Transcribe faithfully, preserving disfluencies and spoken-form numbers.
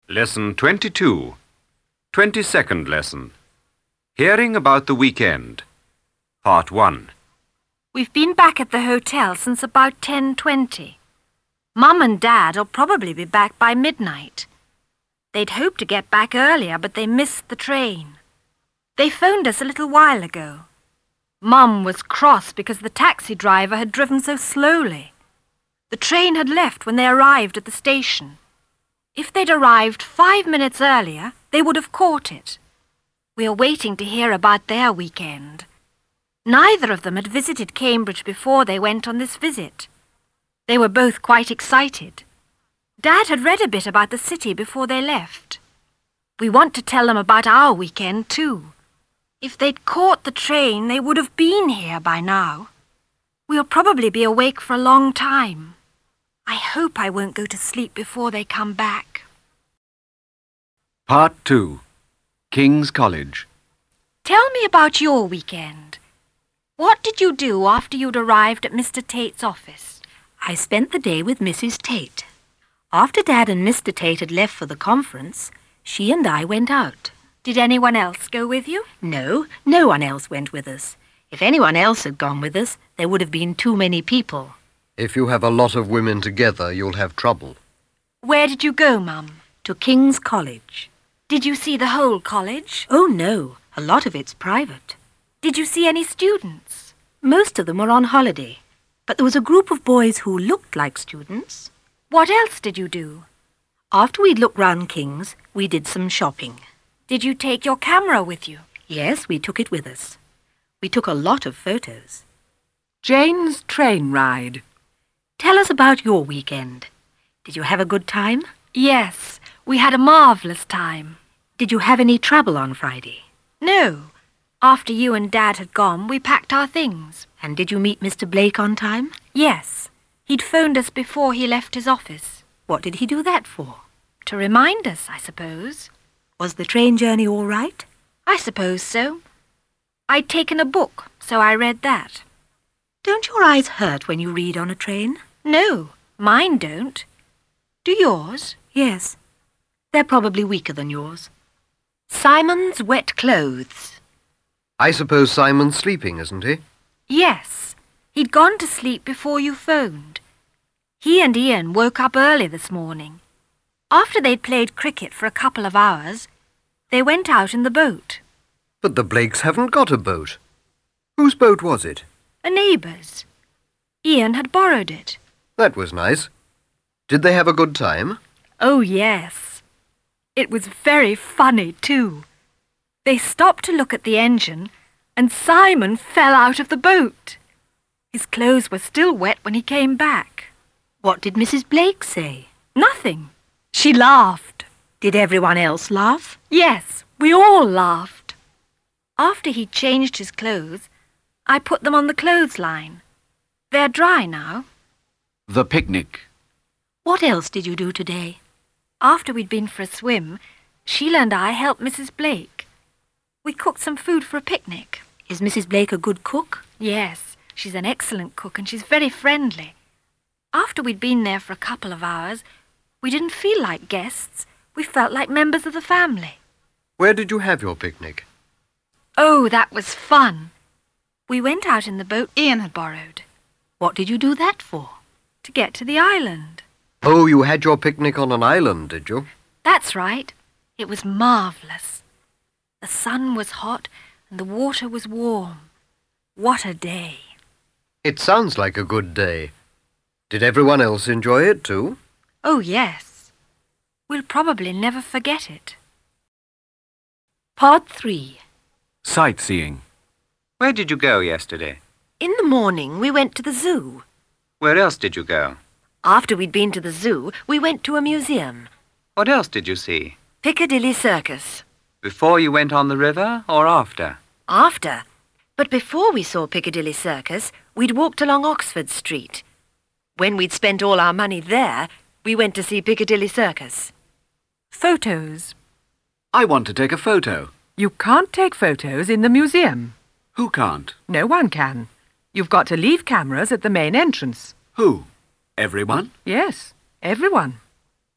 Lesson twenty-two. twenty-second lesson. Hearing about the weekend. Part one. We've been back at the hotel since about ten twenty. Mum and Dad will probably be back by midnight. They'd hoped to get back earlier, but they missed the train. They phoned us a little while ago. Mum was cross because the taxi driver had driven so slowly. The train had left when they arrived at the station. If they'd arrived five minutes earlier, they would have caught it. We are waiting to hear about their weekend. Neither of them had visited Cambridge before they went on this visit. They were both quite excited. Dad had read a bit about the city before they left. We want to tell them about our weekend too. If they'd caught the train, they would have been here by now. We'll probably be awake for a long time. I hope I won't go to sleep before they come back. Part two. King's College. Tell me about your weekend. What did you do after you'd arrived at Mister Tate's office? I spent the day with Missus Tate. After Dad and Mister Tate had left for the conference, she and I went out. Did anyone else go with you? No, no one else went with us. If anyone else had gone with us, there would have been too many people. If you have a lot of women together, you'll have trouble. Where did you go, Mum? To King's College. Did you see the whole college? Oh, no. A lot of it's private. Did you see any students? Most of them were on holiday, but there was a group of boys who looked like students. What else did you do? After we'd looked round King's, we did some shopping. Did you take your camera with you? Yes, we took it with us. We took a lot of photos. Jane's train ride. Tell us about your weekend. Did you have a good time? Yes, we had a marvellous time. Did you have any trouble on Friday? No. After you and Dad had gone, we packed our things. And did you meet Mister Blake on time? Yes. He'd phoned us before he left his office. What did he do that for? To remind us, I suppose. Was the train journey all right? I suppose so. I'd taken a book, so I read that. Don't your eyes hurt when you read on a train? No, mine don't. Do yours? Yes. They're probably weaker than yours. Simon's wet clothes. I suppose Simon's sleeping, isn't he? Yes. He'd gone to sleep before you phoned. He and Ian woke up early this morning. After they'd played cricket for a couple of hours, they went out in the boat. But the Blakes haven't got a boat. Whose boat was it? A neighbour's. Ian had borrowed it. That was nice. Did they have a good time? Oh, yes. It was very funny, too. They stopped to look at the engine, and Simon fell out of the boat. His clothes were still wet when he came back. What did Missus Blake say? Nothing. She laughed. Did everyone else laugh? Yes, we all laughed. After he'd changed his clothes, I put them on the clothesline. They're dry now. The picnic. What else did you do today? After we'd been for a swim, Sheila and I helped Missus Blake. We cooked some food for a picnic. Is Missus Blake a good cook? Yes, she's an excellent cook and she's very friendly. After we'd been there for a couple of hours, we didn't feel like guests. We felt like members of the family. Where did you have your picnic? Oh, that was fun. We went out in the boat Ian had borrowed. What did you do that for? To get to the island. Oh, you had your picnic on an island, did you? That's right. It was marvellous. The sun was hot and the water was warm. What a day. It sounds like a good day. Did everyone else enjoy it too? Oh, yes. We'll probably never forget it. Part three. Sightseeing. Where did you go yesterday? In the morning, we went to the zoo. Where else did you go? After we'd been to the zoo, we went to a museum. What else did you see? Piccadilly Circus. Before you went on the river or after? After. But before we saw Piccadilly Circus, we'd walked along Oxford Street. When we'd spent all our money there, we went to see Piccadilly Circus. Photos. I want to take a photo. You can't take photos in the museum. Who can't? No one can. You've got to leave cameras at the main entrance. Who? Everyone? Yes, everyone.